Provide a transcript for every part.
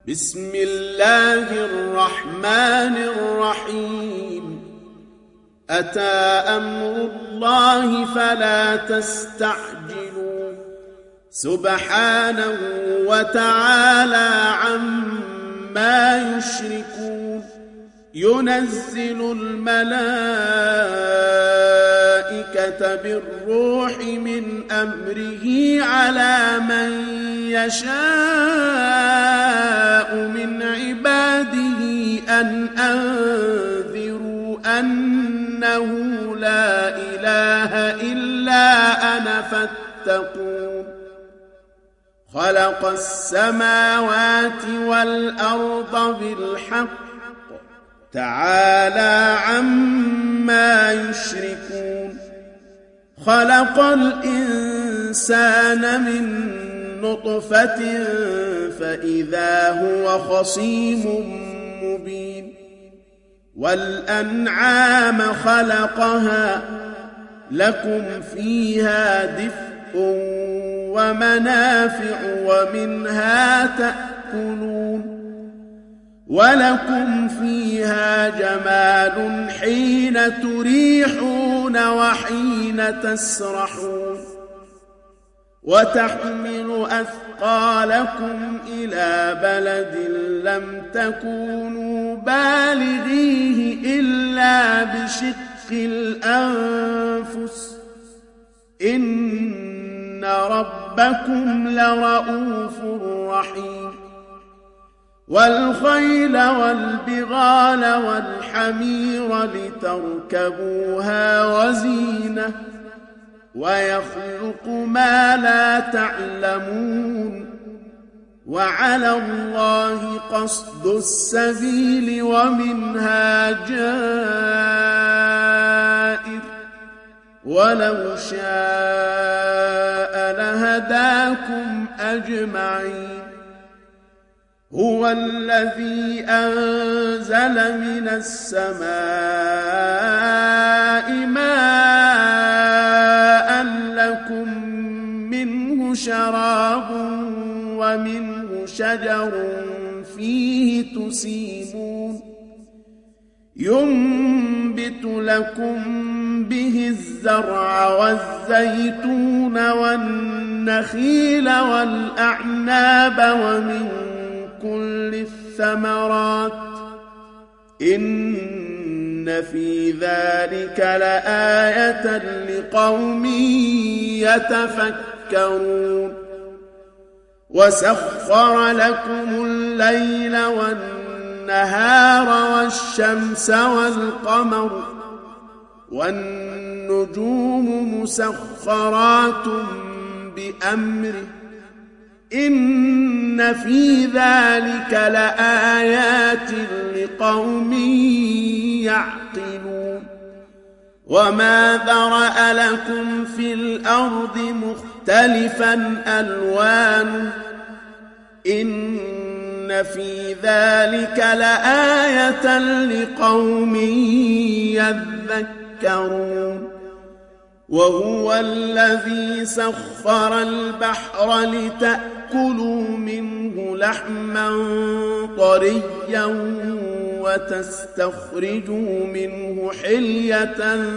بسم الله الرحمن الرحيم أتى أمر الله فلا تستعجلوا سبحانه وتعالى عما يشركون ينزل الملائكة بالروح من أمره على من يشاء من عباده أن أنذروا أنه لا إله إلا أنا فاتقون خلق السماوات والأرض بالحق تعالى عما يشركون خلق الإنسان من نطفة فإذا هو خصيم مبين والأنعام خلقها لكم فيها دفء ومنافع ومنها تأكلون ولكم فيها جمال حين تريحون وحين تسرحون وتحمل أثقالكم إلى بلد لم تكونوا بالغيه إلا بشق الأنفس إن ربكم لرؤوف رحيم والخيل والبغال والحمير لتركبوها وزينة ويخلق ما لا تعلمون وعلى الله قصد السبيل ومنها جائر ولو شاء لهداكم أجمعين هو الذي أنزل من السماء ماء لكم منه شراب ومنه شجر فيه تسيمون ينبت لكم به الزرع والزيتون والنخيل والأعناب ومن كل الثمرات إن في ذلك لآية لقوم يتفكرون وسخر لكم الليل والنهار والشمس والقمر والنجوم مسخرات بأمره إن في ذلك لآيات لقوم يعقلون وما ذرأ لكم في الأرض مختلفا ألوانه إن في ذلك لآية لقوم يذكرون وهو الذي سخر البحر لتأكلوا منه لحما طريا وتستخرجوا منه حلية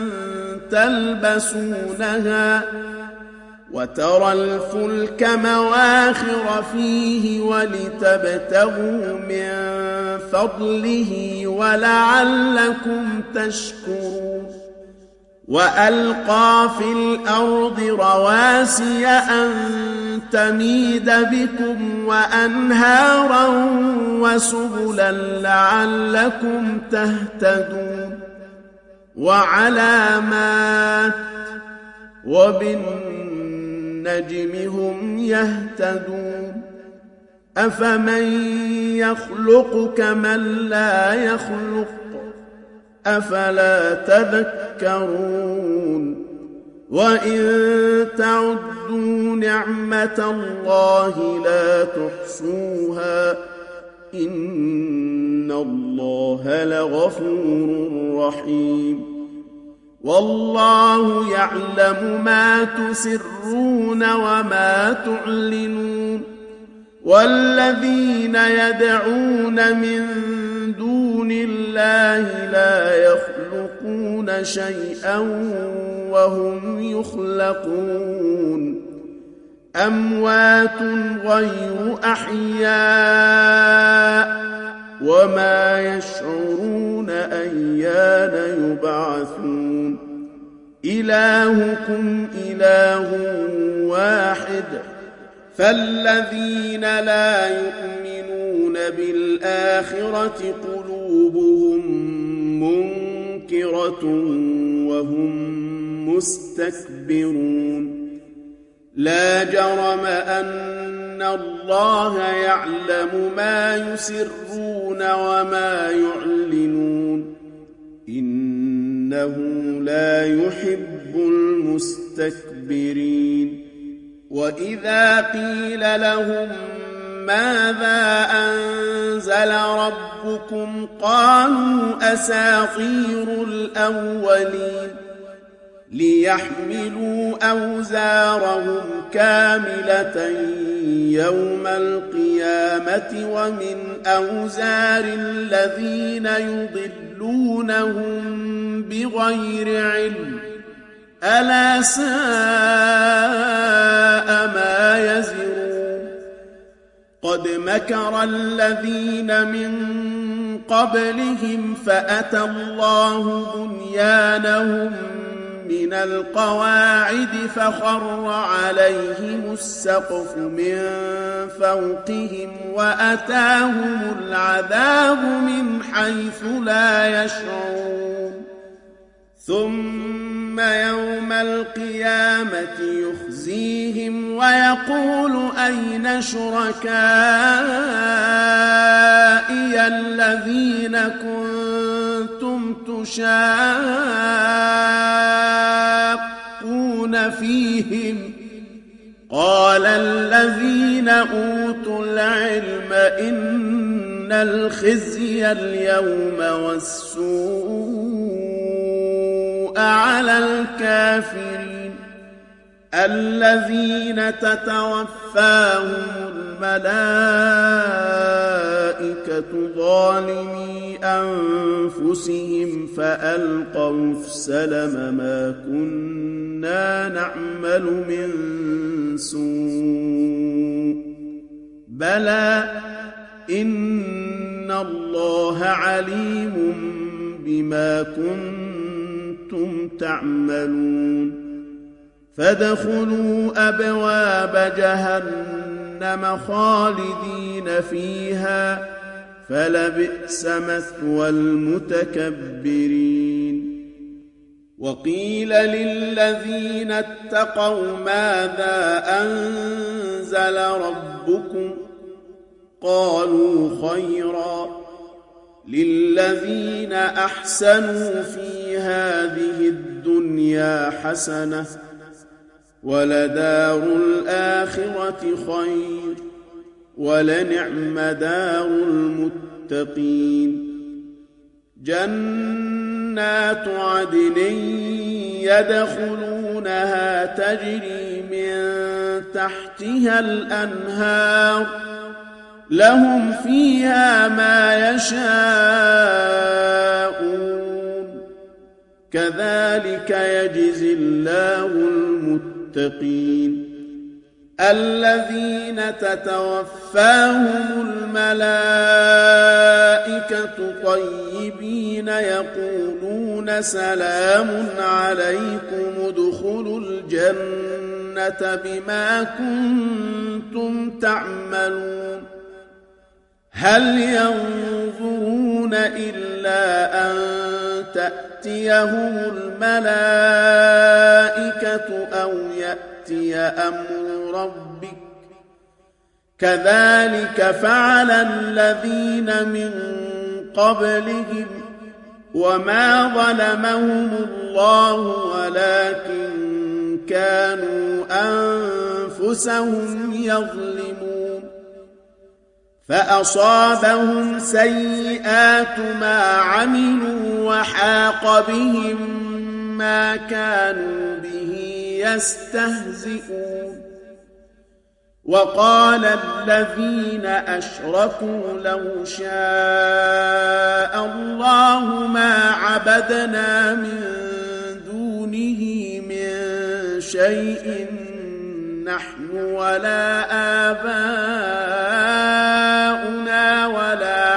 تلبسونها وترى الفلك مواخر فيه ولتبتغوا من فضله ولعلكم تشكرون وألقى في الأرض رواسي أن تميد بكم وأنهارا وسبلا لعلكم تهتدون وعلامات وبالنجم هم يهتدون أفمن يخلق كمن لا يخلق أفلا تذكرون وإن تعدوا نعمة الله لا تحصوها إن الله لغفور رحيم والله يعلم ما تسرون وما تعلنون والذين يدعون من دون الله لا يخلقون شيئا وهم يخلقون أموات غير أحياء وما يشعرون أيان يبعثون إلهكم إله واحد فالذين لا يؤمنون بالآخرة قلوبهم منكرة وهم مستكبرون لا جرم أن الله يعلم ما يسرون وما يعلنون إنه لا يحب المستكبرين وإذا قيل لهم ماذا أنزل ربكم قالوا أساطير الأولين ليحملوا أوزارهم كاملة يوم القيامة ومن أوزار الذين يضلونهم بغير علم ألا ساء ما يزرون قد مكر الذين من قبلهم فأتى الله بنيانهم من القواعد فخر عليهم السقف من فوقهم وأتاهم العذاب من حيث لا يشعرون ثم يوم القيامة يخزيهم ويقول أين شركائي الذين كنتم تشاقون فيهم قال الذين أوتوا العلم إن الخزي اليوم والسوء على الكافرين الذين تتوفاهم الملائكة ظالمي أنفسهم فألقوا السلم ما كنا نعمل من سوء بلى إن الله عليم بما كنتم تعملون فادخلوا أبواب جهنم خالدين فيها فلبئس مثوى المتكبرين وقيل للذين اتقوا ماذا أنزل ربكم قالوا خيرا للذين أحسنوا في هذه الدنيا حسنة ولدار الآخرة خير ولنعم دار المتقين جنات عدن يدخلونها تجري من تحتها الأنهار لهم فيها ما يشاءون كذلك يجزي الله المتقين الذين تتوفاهم الملائكة طيبين يقولون سلام عليكم ادخلوا الجنة بما كنتم تعملون هل ينظرون إلا أن تأتيهم الملائكة أو يأتي أمر ربك كذلك فعل الذين من قبلهم وما ظلمهم الله ولكن كانوا أنفسهم يظلمون فأصابهم سيئات ما عملوا وحاق بهم ما كانوا به يستهزئون وقال الذين أشركوا لو شاء الله ما عبدنا من دونه من شيء نحن ولا آباؤنا ولا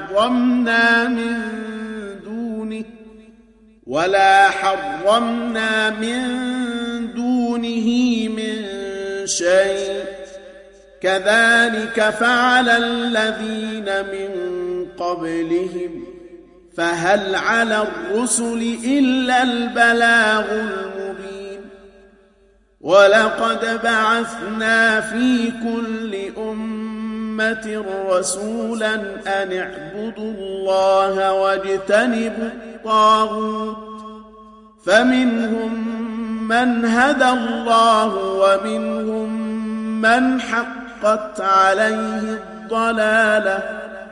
حرمنا من دونه من شيء كذلك فعل الذين من قبلهم فهل على الرسل إلا البلاغ المبين ولقد بعثنا في كل أمة رسولا أن اعبدوا الله واجتنبوا الطاغوت فمنهم من هدى الله ومنهم من حقت عليه الضلالة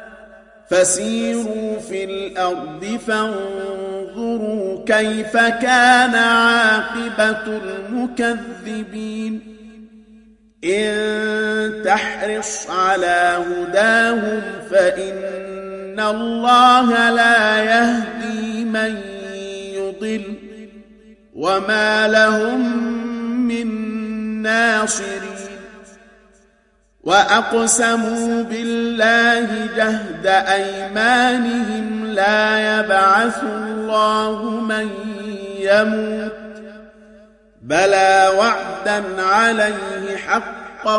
فسيروا في الأرض فانظروا كيف كان عاقبة المكذبين إن تحرص على هداهم فإن الله لا يهدي من يضل وما لهم من ناصرين وأقسموا بالله جهد أيمانهم لا يبعث الله من يموت بلى وعدا عليه حقا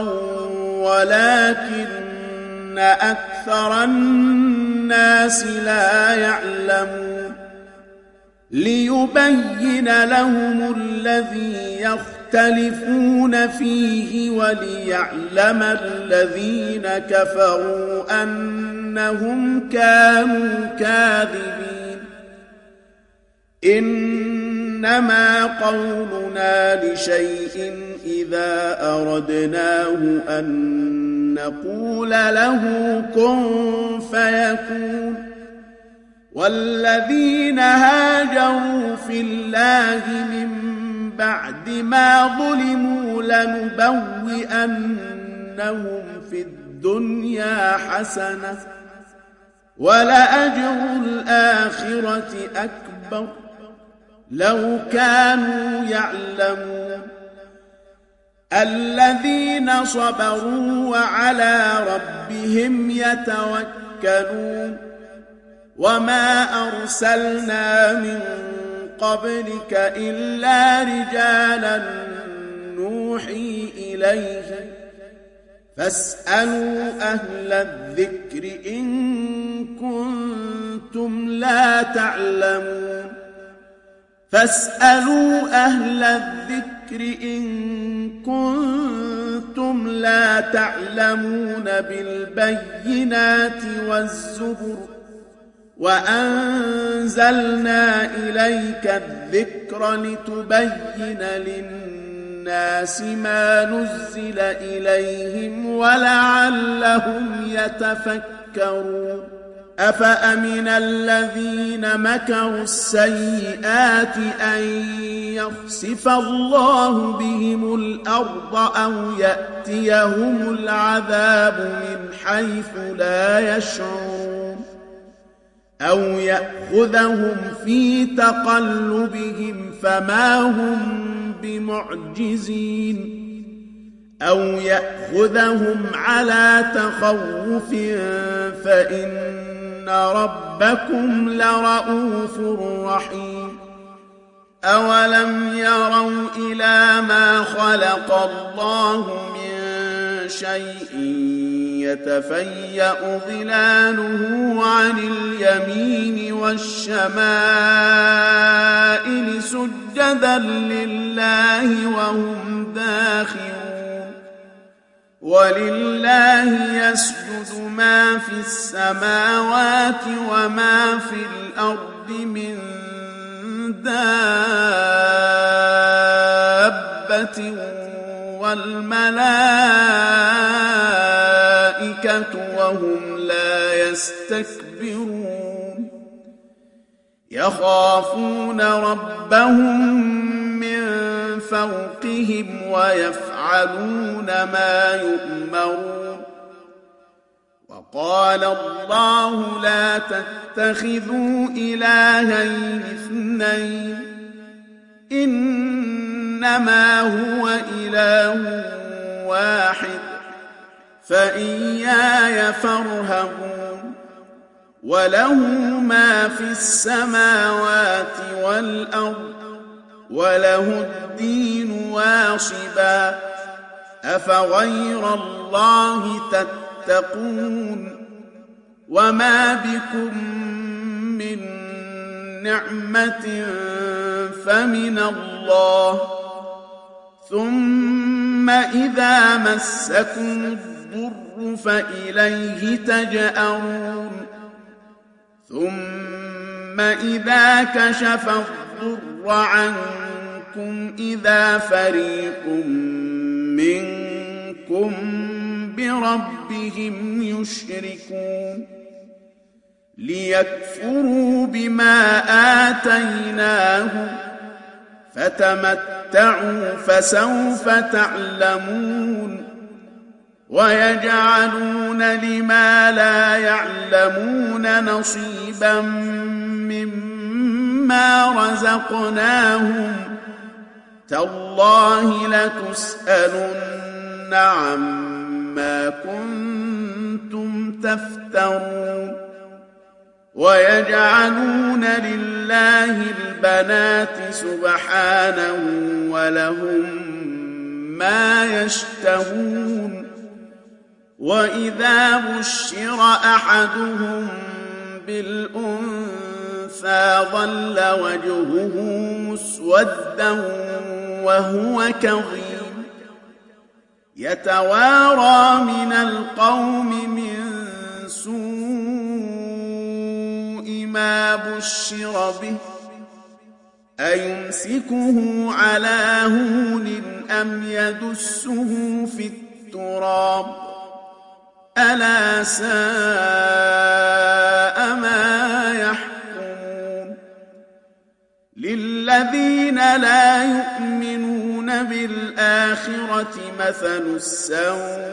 ولكن أكثر الناس لا يعلمون ليبين لهم الذي يختلفون فيه وليعلم الذين كفروا أنهم كانوا كاذبين إنما قولنا لشيء إذا أردناه أن نقول له كن فيكون والذين هاجروا في الله من بعد ما ظلموا لنبوئنهم في الدنيا حسنة ولأجر الآخرة أكبر لو كانوا يعلمون الذين صبروا وعلى ربهم يتوكلون وما أرسلنا من قبلك إلا رجالا نوحي إليهم فاسألوا أهل الذكر إن كنتم لا تعلمون فاسألوا أهل الذكر إن كنتم لا تعلمون بالبينات والزبر وأنزلنا إليك الذكر لتبين للناس ما نزل إليهم ولعلهم يتفكرون أفأمن الذين مكروا السيئات أن يخسف الله بهم الأرض أو يأتيهم العذاب من حيث لا يشعرون أو يأخذهم في تقلبهم فما هم بمعجزين أو يأخذهم على تخوف فإن ربكم لرؤوف رحيم أولم يروا إلى ما خلق الله من شيء يتفيأ ظلاله عن اليمين والشمائل سجدا لله وهم داخرون ولله يسجد ما في السماوات وما في الأرض من دابة والملائكة وهم لا يستكبرون يخافون ربهم من فوقهم ويفعلون ما يؤمرون. وقال الله لا تتخذوا إلهين اثنين إنما هو إله واحد فإياي فارهبون. وله ما في السماوات والأرض وله الدين واصبا أفغير الله تتقون. وما بكم من نعمة فمن الله ثم إذا مسكم الضر فإليه تجأرون. ثم إذا كشف الضر عنكم إذا فريق منكم بربهم يشركون. ليكفروا بما آتيناهم فتمتعوا فسوف تعلمون. ويجعلون لما لا يعلمون نصيبا مما رزقناهم تالله لتسألن عما كنتم تفترون. ويجعلون لله البنات سبحانه ولهم ما يشتهون. وإذا بشر أحدهم بالأنثى ظل وجهه مسودا وهو كظيم يتوارى من القوم من سوء ما بشر به أيمسكه على هون أم يدسه في التراب ألا ساء ما يحكمون. للذين لا يؤمنون بالآخرة مثل السوء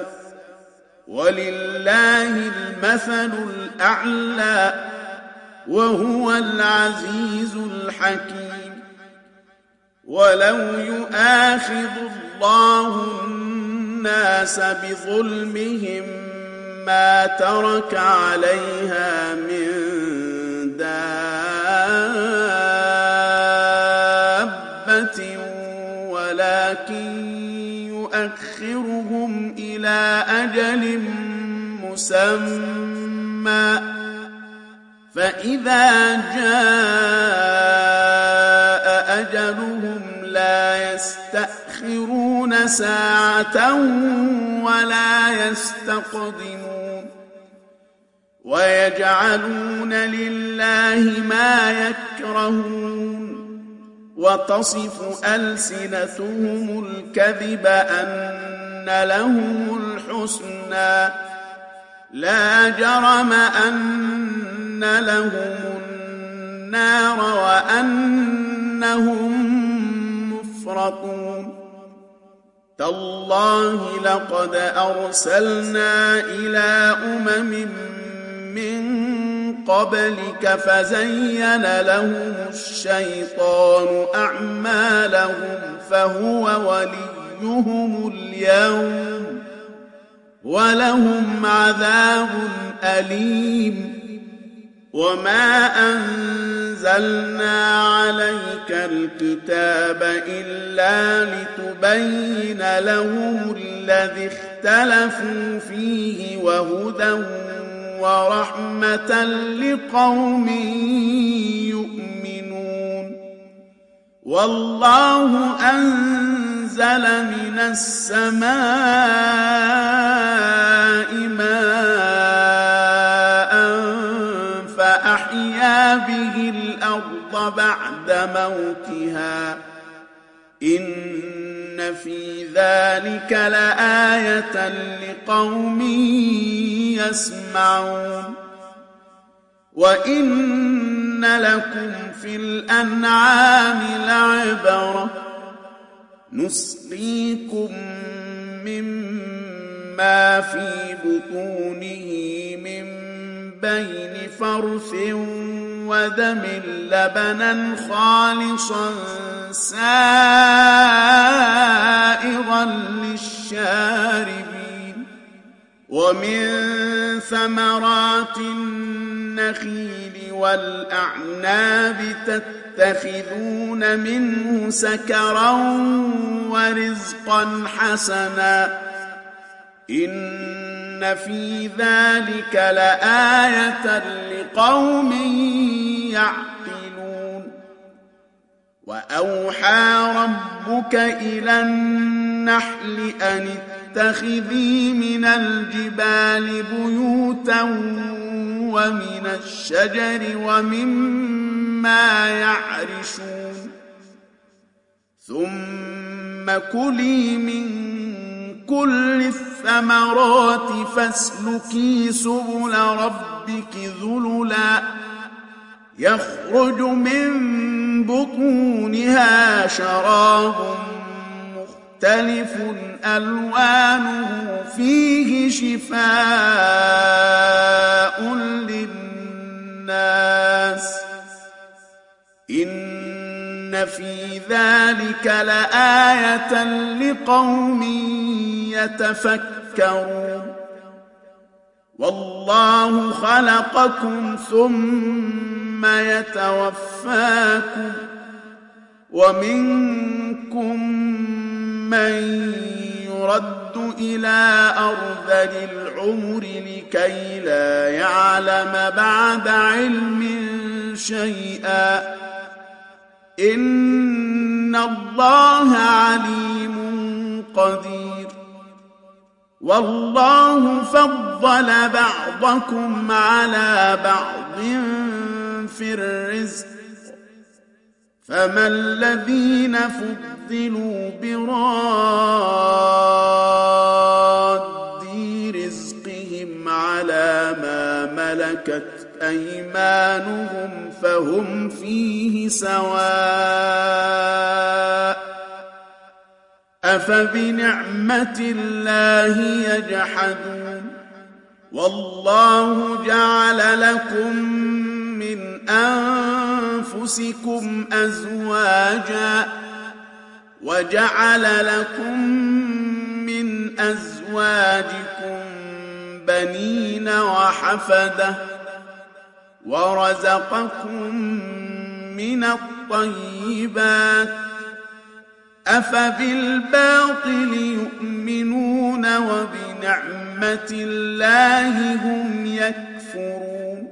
ولله المثل الأعلى وهو العزيز الحكيم. ولو يؤاخذ الله الناس بظلمهم ما ترك عليها من دابة ولكن يؤخرهم إلى أجل مسمى فإذا جاء أجلهم لا يستأخرون ساعة ولا يستقدمون. ويجعلون لله ما يكرهون وتصف ألسنتهم الكذب أن لهم الحسنى لا جرم أن لهم النار وأنهم مفرطون. تالله لقد أرسلنا إلى أمم من قبلك فزين لهم الشيطان أعمالهم فهو وليهم اليوم ولهم عذاب أليم. وما أنزلنا عليك الكتاب إلا لتبين لهم الذي اختلفوا فيه وهدى ورحمة لقوم يؤمنون. والله أنزل من السماء ماء فأحيا به الأرض بعد موتها إن في ذلك لآية لقوم يسمعون. وإن لكم في الأنعام لعبرة نسقيكم مما في بطونه من بين فرث ودم لبنا خالصا سائغا للشاربين ومن ثمرات النخيل والأعناب تتخذون منه سكرا ورزقا حسنا إن في ذلك لآية لقوم يعقلون وأوحى ربك إلى النحل أن اتخذي من الجبال بيوتا ومن الشجر ومما يعرشون ثم كلي من كل الثمرات فاسلكي سبل ربك ذللا يخرج من بطونها شراب مختلف ألوانه فيه شفاء للناس إن في ذلك لآية لقوم يتفكرون والله خلقكم ثم يتوفاكم ومنكم من يرد إلى أرذل العمر لكي لا يعلم بعد علم شيئا إن الله عليم قدير والله فضل بعضكم على بعض في الرزق فما الذين فضلوا براد رزقهم على ما ملكت أيمانهم فهم فيه سواء أفبنعمة الله يجحدون والله جعل لكم من أنفسكم أزواجا وجعل لكم من أزواجكم بنين وحفدة ورزقكم من الطيبات أفبالباطل يؤمنون وبنعمة الله هم يكفرون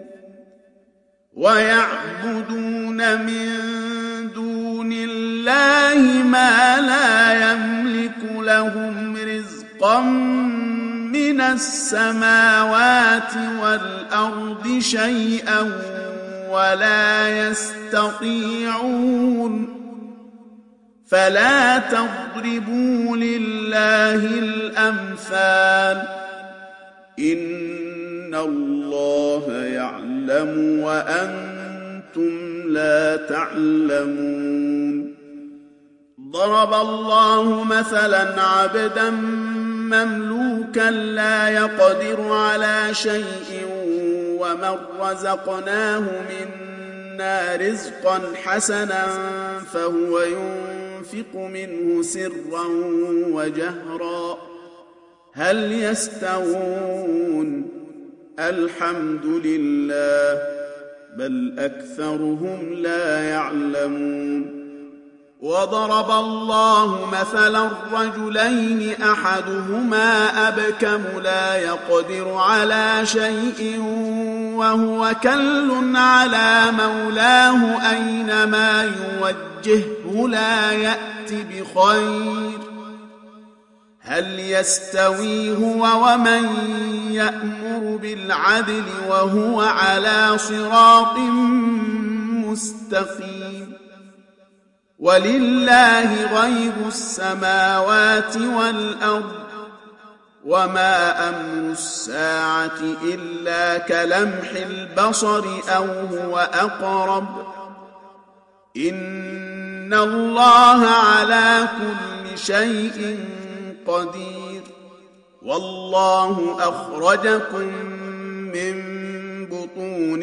ويعبدون من دون الله ما لا يملك لهم رزقا من السماوات والأرض شيئا ولا يستطيعون فلا تضربوا لله الأمثال إن الله يعلم وأنتم لا تعلمون ضرب الله مثلا عبدا مملوكا لا يقدر على شيء ومن رزقناه منا رزقا حسنا فهو ينفق منه سرا وجهرا هل يستوون الحمد لله بل أكثرهم لا يعلمون وضرب الله مثلا رجلين أحدهما أبكم لا يقدر على شيء وهو كل على مولاه أينما يوجهه لا يأتي بخير هل يستوي هو ومن يأمر بالعدل وهو على صراط مستقيم ولله غيب السماوات والأرض وما أمر الساعة إلا كلمح البصر أو هو أقرب إن الله على كل كل شيء قدير. والله أخرجكم من بطون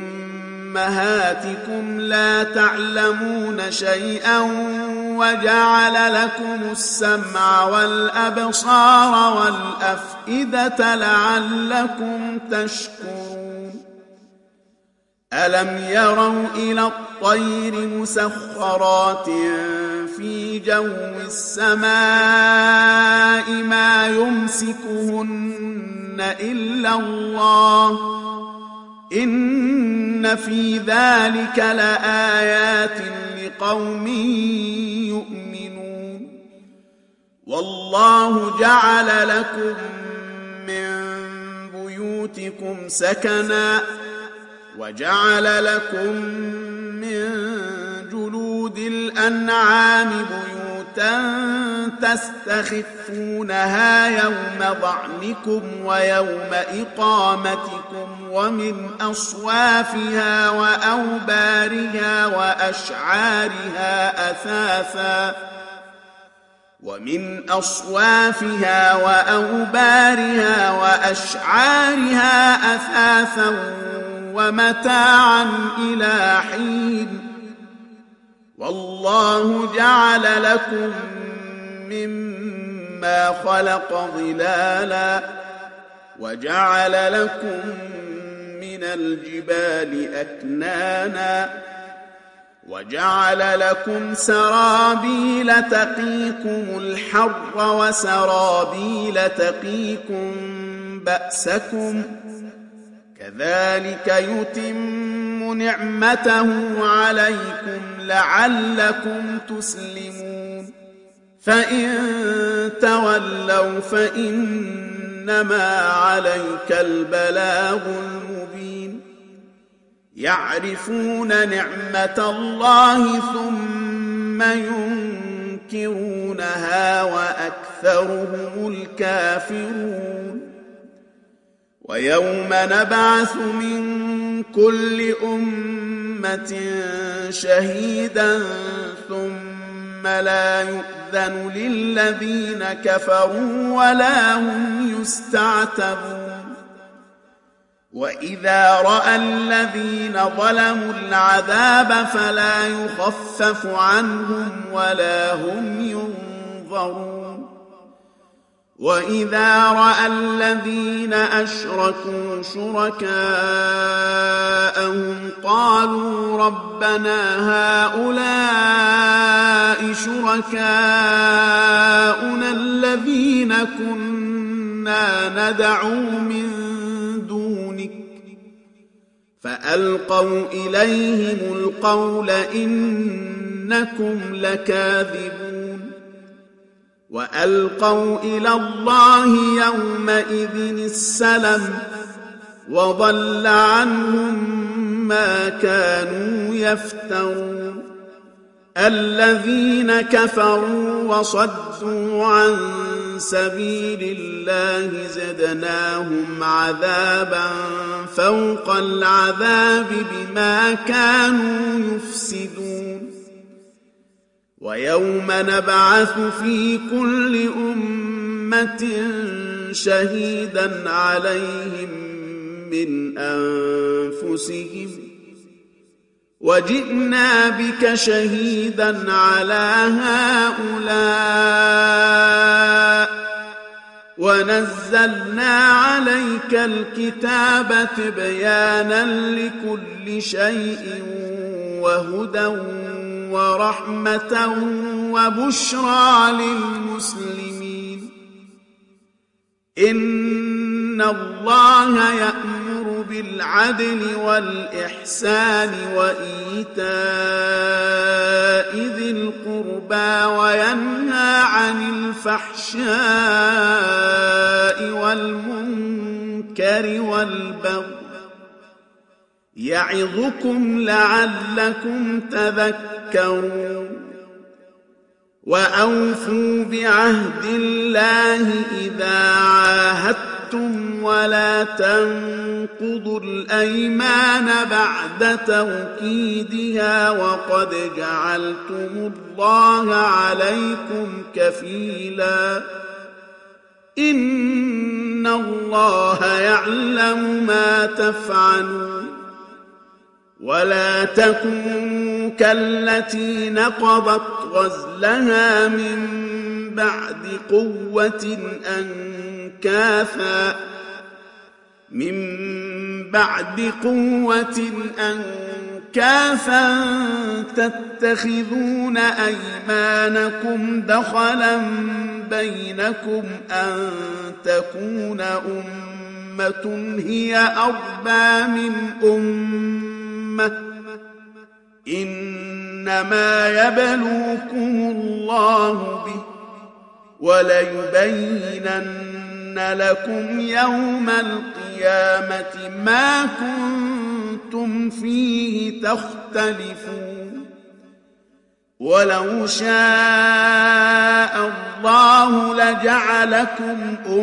أمهاتكم لا تعلمون شيئا وجعل لكم السمع والأبصار والأفئدة لعلكم تشكرون. ألم يروا إلى الطير مسخرات في جو السماء ما يمسكهن إلا الله إن في ذلك لآيات لقوم يؤمنون. والله جعل لكم من بيوتكم سكنا وجعل لكم من جلود الأنعام بيوتا تستخفونها يوم ظعنكم ويوم إقامتكم ومن أصوافها وأوبارها وأشعارها أثاثا ومتاعا إلى حين. والله جعل لكم مما خلق ظلالا وجعل لكم من الجبال أكنانا وجعل لكم سرابيل تقيكم الحر وسرابيل تقيكم بأسكم كذلك يتم نعمته عليكم لعلكم تسلمون. فإن تولوا فإنما عليك البلاغ المبين. يعرفون نعمة الله ثم ينكرونها وأكثرهم الكافرون. ويوم نبعث من كل أمة شهيدا ثم لا يؤذن للذين كفروا ولا هم يستعتبون. وإذا رأى الذين ظلموا العذاب فلا يخفف عنهم ولا هم ينظرون. وإذا رأى الذين أشركوا شركاءهم قالوا ربنا هؤلاء شركاؤنا الذين كنا ندعو من دونك فألقوا إليهم القول إنكم لكاذبون. وألقوا إلى الله يومئذ السلم وضل عنهم ما كانوا يفترون. الذين كفروا وصدوا عن سبيل الله زدناهم عذابا فوق العذاب بما كانوا يفسدون. ويوم نبعث في كل أمة شهيدا عليهم من أنفسهم وجئنا بك شهيدا على هؤلاء ونزلنا عليك الكتاب تبيانا لكل شيء وهدى ورحمة وبشرى للمسلمين. إن الله يأمر بالعدل والإحسان وإيتاء ذي القربى وينهى عن الفحشاء والمنكر والبغي يعظكم لعلكم تذكرون. وأوفوا بعهد الله إذا عاهدتم ولا تنقضوا الأيمان بعد توكيدها وقد جعلتم الله عليكم كفيلا إن الله يعلم ما تفعلون ولا تكونوا كالتي نقضت غزلها من بعد قوة أنكاثا تتخذون أيمانكم دخلا بينكم أن تكون أمة هي أربى من أمة إنما يبلوكم الله به وليبينن لكم يوم القيامة ما كنتم فيه تختلفون ولو شاء الله لجعلكم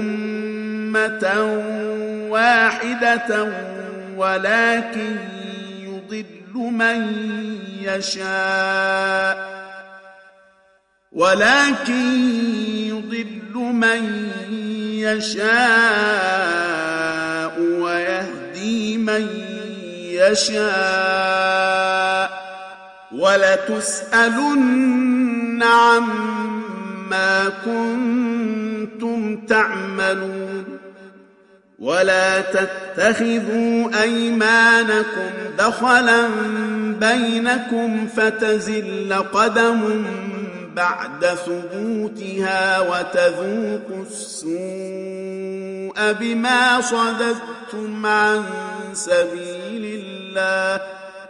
أمة واحدة ولكن يضل من يشاء ويهدي من يشاء ولتسألن عما كنتم تعملون ولا تتخذوا أيمانكم دخلا بينكم فتزل قدم بعد ثبوتها وتذوقوا السوء بما صددتم عن سبيل الله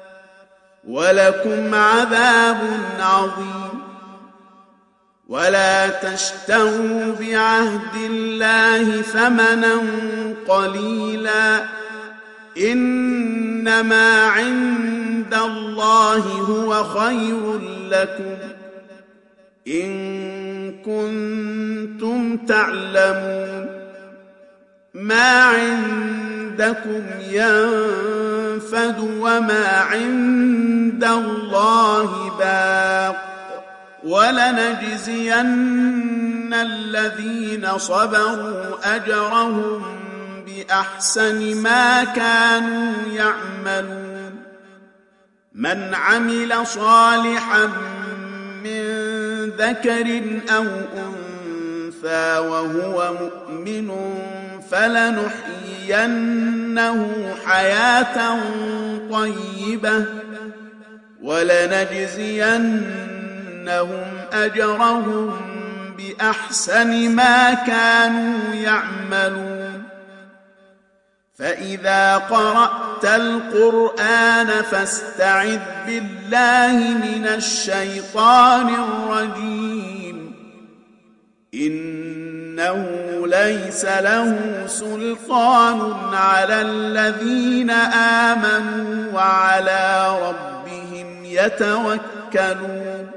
ولكم عذاب عظيم ولا تشتروا بعهد الله ثمنا قليلا إنما عند الله هو خير لكم إن كنتم تعلمون ما عندكم ينفد وما عند الله باق ولنجزين الذين صبروا أجرهم بأحسن ما كانوا يعملون من عمل صالحا من ذكر أو أنثى وهو مؤمن فلنحيينه حياة طيبة ولنجزينهم أجرهم بأحسن ما كانوا يعملون فإذا قرأت القرآن فاستعذ بالله من الشيطان الرجيم إنه ليس له سلطان على الذين آمنوا وعلى ربهم يتوكلون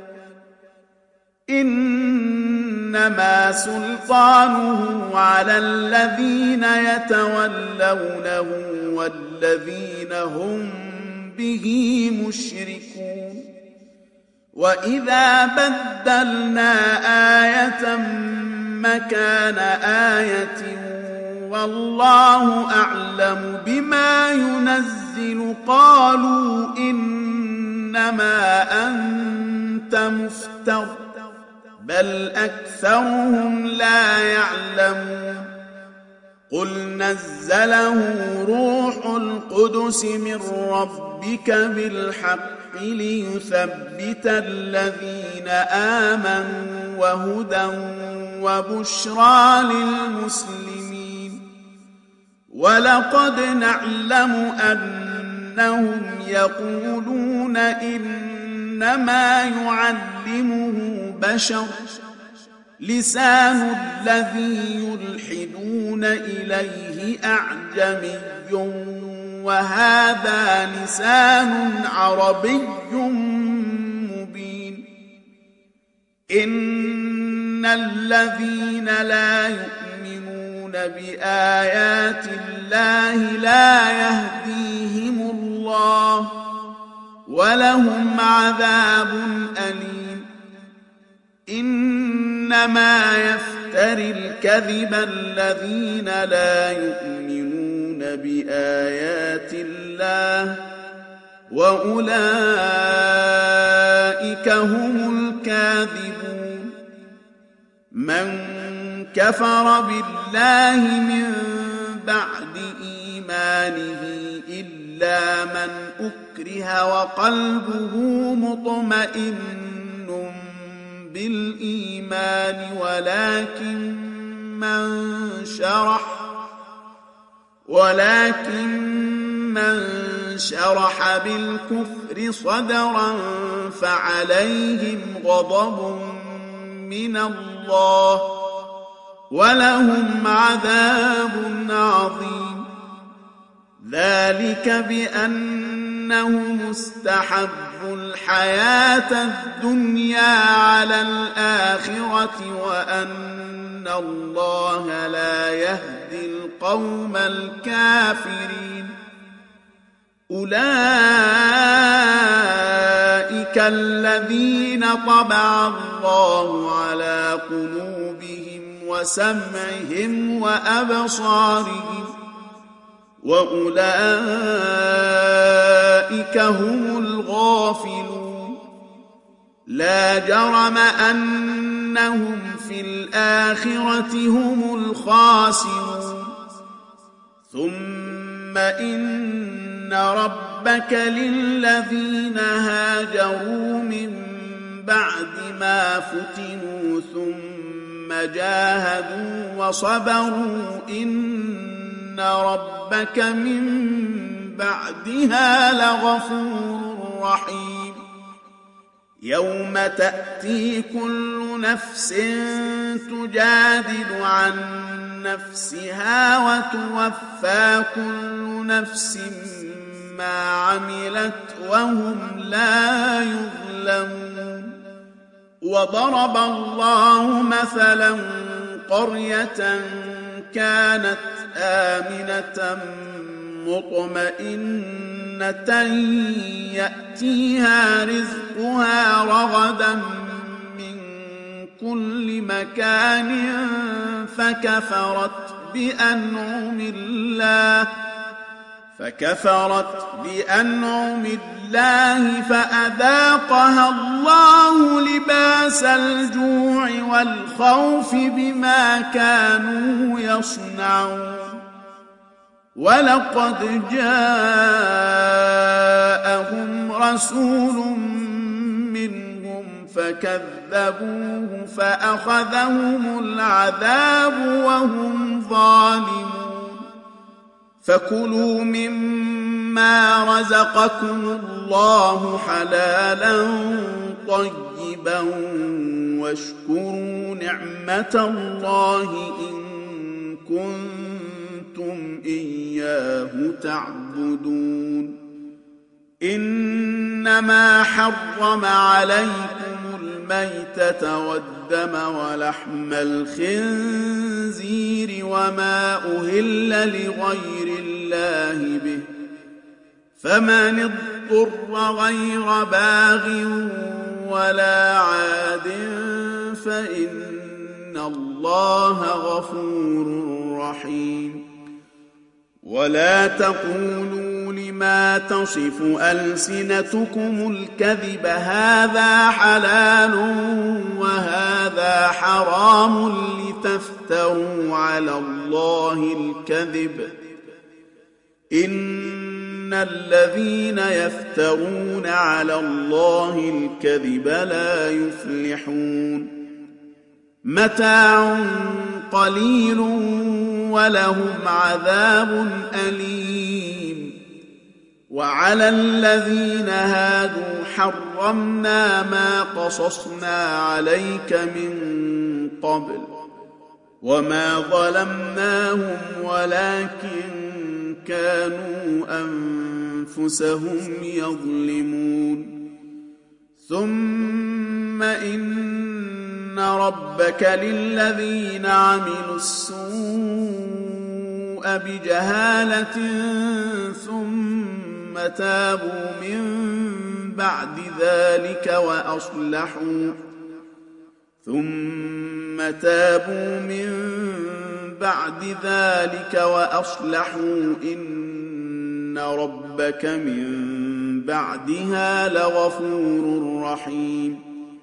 إنما سلطانه على الذين يتولونه والذين هم به مشركون وإذا بدلنا آية مكان آية والله أعلم بما ينزل قالوا إنما أنت مفتر بل أكثرهم لا يعلمون قل نزله روح القدس من ربك بالحق ليثبت الذين آمنوا وهدى وبشرى للمسلمين ولقد نعلم أنهم يقولون إنما يعلمه بشر لسان الذي يلحدون إليه أعجمي وهذا لسان عربي مبين إن الذين لا يؤمنون بآيات الله لا يهديهم الله ولهم عذاب أليم. إنما يفتري الكذب الذين لا يؤمنون بآيات الله وأولئك هم الكاذبون. من كفر بالله من بعد إيمانه إلا من أكره وقلبه مطمئن بالإيمان ولكن من شرح بالكفر صدرا فعليهم غضب من الله ولهم عذاب عظيم. ذلك بأنهم استحبوا الحياة الدنيا على الآخرة وأن الله لا يهدي القوم الكافرين. أولئك الذين طبع الله على قلوبهم وسمعهم وأبصارهم وأولئك هم الغافلون. لا جرم أنهم في الآخرة هم الخاسرون. ثم إن ربك للذين هاجروا من بعد ما فتنوا ثم جاهدوا وصبروا إن ربك من بعدها لغفور رحيم. يوم تأتي كل نفس تجادل عن نفسها وتوفى كل نفس ما عملت وهم لا يظلمون. وضرب الله مثلا قرية كانت آمنة مطمئنة يأتيها رزقها رغدا من كل مكان فكفرت بأنعم الله فأذاقها الله لباس الجوع والخوف بما كانوا يصنعون. ولقد جاءهم رسول منهم فكذبوه فأخذهم العذاب وهم ظالمون. فكلوا مما رزقكم الله حلالا طيبا واشكروا نعمة الله إن كنتم إياه تعبدون. إنما حرم عليكم الميتة والدم ولحم الخنزير وما أهل لغير الله به، فمن اضطر غير باغ ولا عاد فإن الله غفور رحيم. ولا تقولوا لما تصف ألسنتكم الكذب هذا حلال وهذا حرام لتفتروا على الله الكذب. إن الذين يفترون على الله الكذب لا يفلحون. متاع قليل ولهم عذاب أليم. وعلى الذين هادوا حرمنا ما قصصنا عليك من قبل وما ظلمناهم ولكن كانوا أنفسهم يظلمون. ثم إن ربك للذين عملوا السوء السوء بجهالة ثم تابوا من بعد ذلك وأصلحوا إن ربك من بعدها لغفور رحيم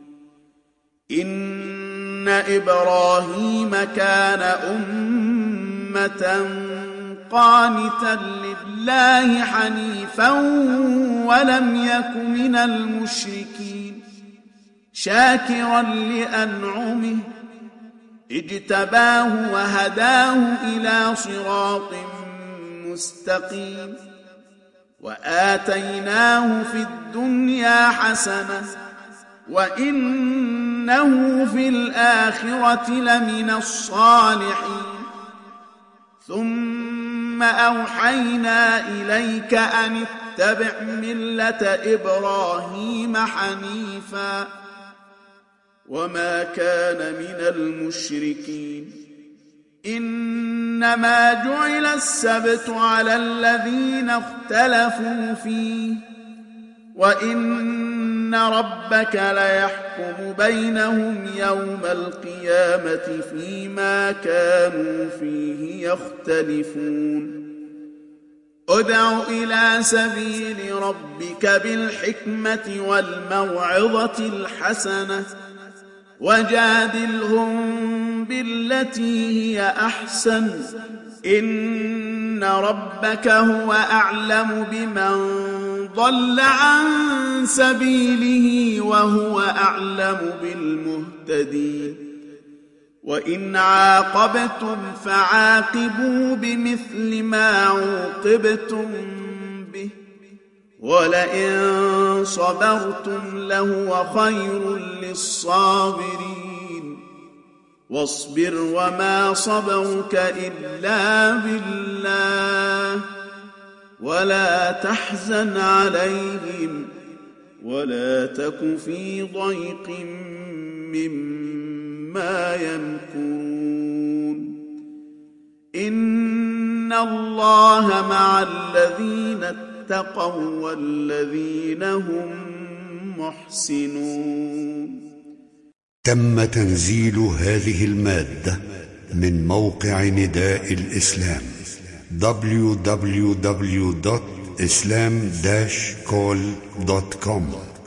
إن إبراهيم كان أمة قانتا لله حنيفا ولم يك من المشركين شاكرا لأنعمه اجتباه وهداه إلى صراط مستقيم وآتيناه في الدنيا حسنة وإنه في الآخرة لمن الصالحين ثم أوحينا إليك أن اتبع ملة إبراهيم حنيفا وما كان من المشركين إنما جعل السبت على الذين اختلفوا فيه وإن ربك ليحكم بينهم يوم القيامة فيما كانوا فيه يختلفون ادع إلى سبيل ربك بالحكمة والموعظة الحسنة وجادلهم بالتي هي أحسن إن ربك هو أعلم بمن ضل عن سبيله وهو أعلم بالمهتدين وإن عاقبتم فعاقبوا بمثل ما عوقبتم به ولئن صبرتم لهو خير للصابرين واصبر وما صبرك إلا بالله ولا تحزن عليهم ولا تك في ضيق مما يمكرون إن الله مع الذين اتقوا والذين هم محسنون. تم تنزيل هذه المادة من موقع نداء الإسلام www.islam-call.com